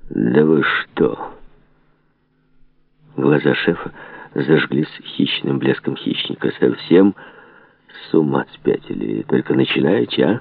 Да вы что? Глаза шефа зажглись хищным блеском хищника. Совсем с ума спятили. Только начинаете, а?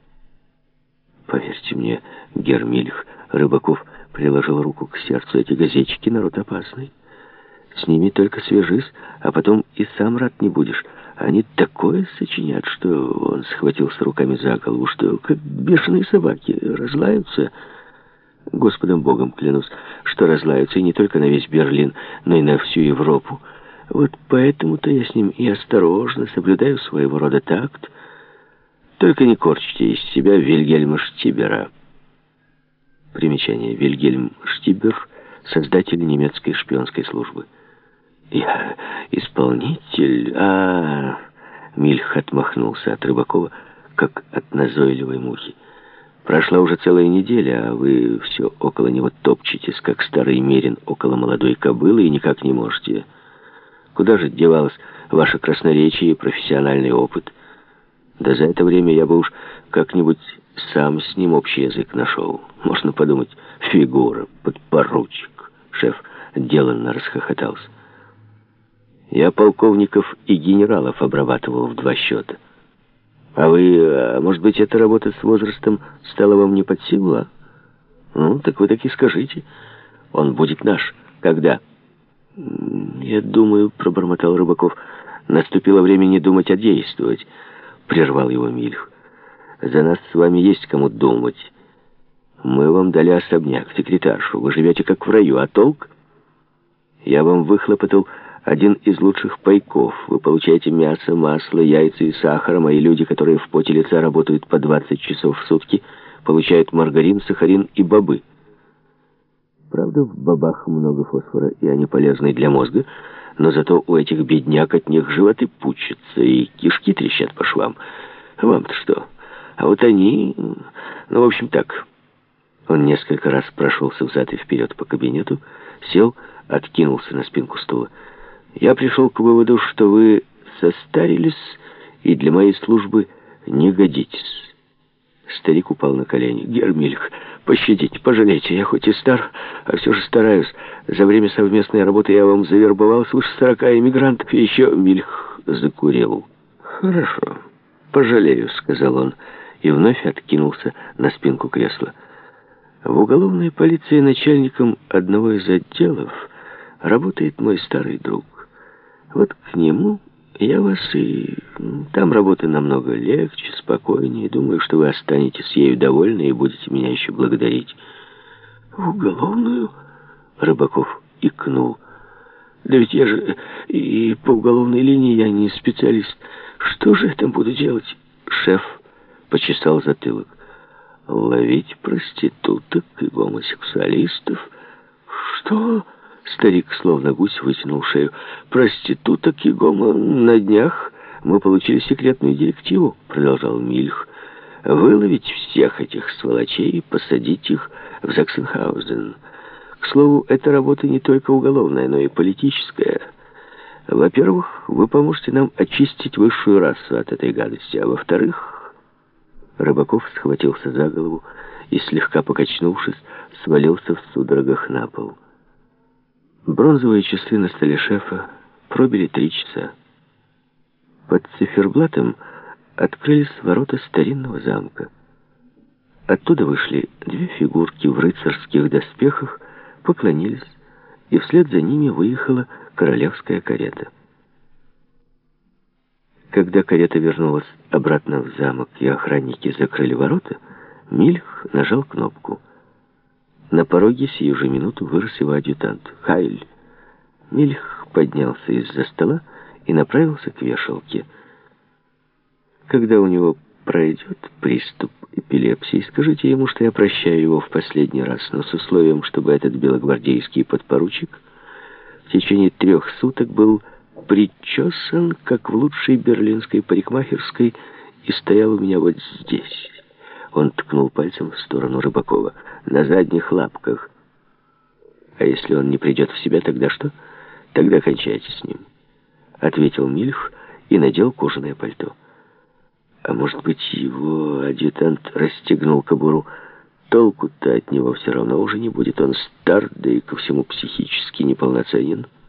Поверьте мне, Гермильх, Рыбаков приложил руку к сердцу. Эти газетчики — народ опасный. С ними только свяжись, а потом и сам рад не будешь. Они такое сочинят, что он схватился руками за голову, что как бешеные собаки разлаются. Господом Богом клянусь, что разлаются и не только на весь Берлин, но и на всю Европу. Вот поэтому-то я с ним и осторожно соблюдаю своего рода такт. Только не корчите из себя Вильгельма Штибера. Примечание. Вильгельм Штибер — создатель немецкой шпионской службы. Я исполнитель... Мильх отмахнулся от Рыбакова, как от назойливой мухи. Прошла уже целая неделя, а вы все около него топчетесь, как старый мерин около молодой кобылы, и никак не можете. Куда же девалось ваше красноречие и профессиональный опыт? Да за это время я бы уж как-нибудь сам с ним общий язык нашел. Можно подумать, фигура, подпоручик. Шеф деланно расхохотался. Я полковников и генералов обрабатывал в 2 счета. А вы, может быть, эта работа с возрастом стала вам не под силу, а? Ну, так вы так и скажите. Он будет наш. Когда? Я думаю, пробормотал Рыбаков. Наступило время не думать, а действовать. Прервал его Мильх. За нас с вами есть кому думать. Мы вам дали особняк, секретаршу. Вы живете как в раю, а толк? Я вам выхлопотал один из лучших пайков. Вы получаете мясо, масло, яйца и сахар. Мои люди, которые в поте лица работают по 20 часов в сутки, получают маргарин, сахарин и бобы. Правда, в бобах много фосфора, и они полезны для мозга, но зато у этих бедняк от них животы пучатся, и кишки трещат по швам. Вам-то что? А вот они... Ну, в общем, так. Он несколько раз прошелся взад и вперед по кабинету, сел, откинулся на спинку стула. Я пришел к выводу, что вы состарились и для моей службы не годитесь. Старик упал на колени. Гермильх, пощадите, пожалейте, я хоть и стар, а все же стараюсь. За время совместной работы я вам завербовал свыше 40 эмигрантов, и еще Мильх закурил. Хорошо, пожалею, сказал он, и вновь откинулся на спинку кресла. В уголовной полиции начальником одного из отделов работает мой старый друг. Вот к нему я вас и... Там работа намного легче, спокойнее. Думаю, что вы останетесь ею довольны и будете меня еще благодарить. В уголовную? Рыбаков икнул. Да ведь я же и по уголовной линии я не специалист. Что же я там буду делать? Шеф почесал затылок. Ловить проституток и гомосексуалистов? Что? Старик, словно гусь, вытянул шею. Проституток и гомо... На днях мы получили секретную директиву, продолжал Мильх. Выловить всех этих сволочей и посадить их в Заксенхаузен. К слову, эта работа не только уголовная, но и политическая. Во-первых, вы поможете нам очистить высшую расу от этой гадости, а во-вторых... Рыбаков схватился за голову и, слегка покачнувшись, свалился в судорогах на пол. Бронзовые часы на столе шефа пробили 3 часа. Под циферблатом открылись ворота старинного замка. Оттуда вышли 2 фигурки в рыцарских доспехах, поклонились, и вслед за ними выехала королевская карета. Когда карета вернулась обратно в замок и охранники закрыли ворота, Мильх нажал кнопку. На пороге сию же минуту вырос его адъютант. «Хайль!» Мильх поднялся из-за стола и направился к вешалке. «Когда у него пройдет приступ эпилепсии, скажите ему, что я прощаю его в последний раз, но с условием, чтобы этот белогвардейский подпоручик в течение 3 суток был причесан, как в лучшей берлинской парикмахерской, и стоял у меня вот здесь». Он ткнул пальцем в сторону Рыбакова. «На задних лапках. А если он не придет в себя, тогда что? Тогда кончайте с ним», — ответил Мильх и надел кожаное пальто. А может быть, его адъютант расстегнул кобуру толку-то от него все равно уже не будет. Он стар, да и ко всему психически неполноценен.